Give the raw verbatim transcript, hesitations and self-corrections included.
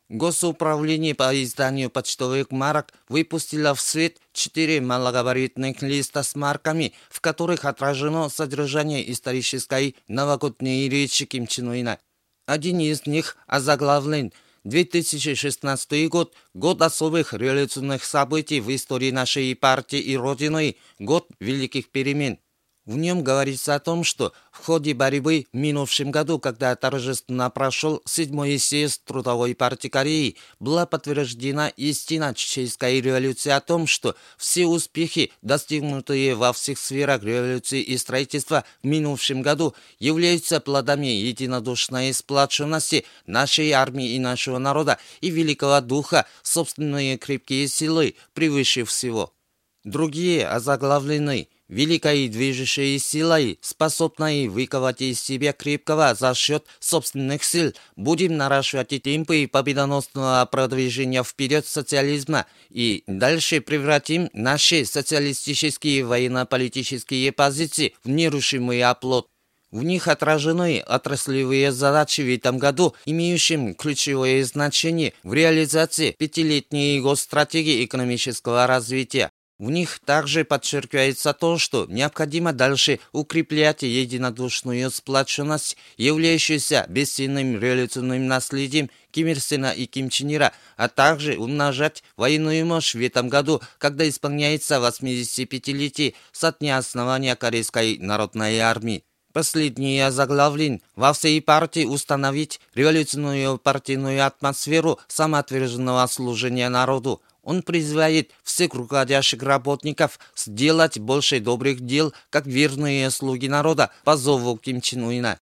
Госуправление по изданию почтовых марок выпустило в свет четыре малогабаритных листа с марками, в которых отражено содержание исторической новогодней речи Ким Чен Ына. Один из них озаглавлен «две тысячи шестнадцатый год – год особых революционных событий в истории нашей партии и Родины, год великих перемен». В нем говорится о том, что в ходе борьбы в минувшем году, когда торжественно прошел седьмой съезд Трудовой партии Кореи, была подтверждена истина Чеченской революции о том, что все успехи, достигнутые во всех сферах революции и строительства в минувшем году, являются плодами единодушной сплоченности нашей армии и нашего народа и великого духа, собственные крепкие силы превыше всего. Другие озаглавлены великой движущей силой, способной выковать из себя крепкого за счет собственных сил, будем наращивать темпы победоносного продвижения вперед социализма и дальше превратим наши социалистические военно-политические позиции в нерушимый оплот. В них отражены отраслевые задачи в этом году, имеющим ключевое значение в реализации пятилетней госстратегии экономического развития. В них также подчеркивается то, что необходимо дальше укреплять единодушную сплоченность, являющуюся бесценным революционным наследием Ким Ир Сена и Ким Чен Ира, а также умножать военную мощь в этом году, когда исполняется восьмидесятипятилетие со дня основания Корейской народной армии. Последний озаглавлен: во всей партии установить революционную партийную атмосферу самоотверженного служения народу. Он призывает всех руководящих работников сделать больше добрых дел, как верные слуги народа, по зову Ким Чен Ына.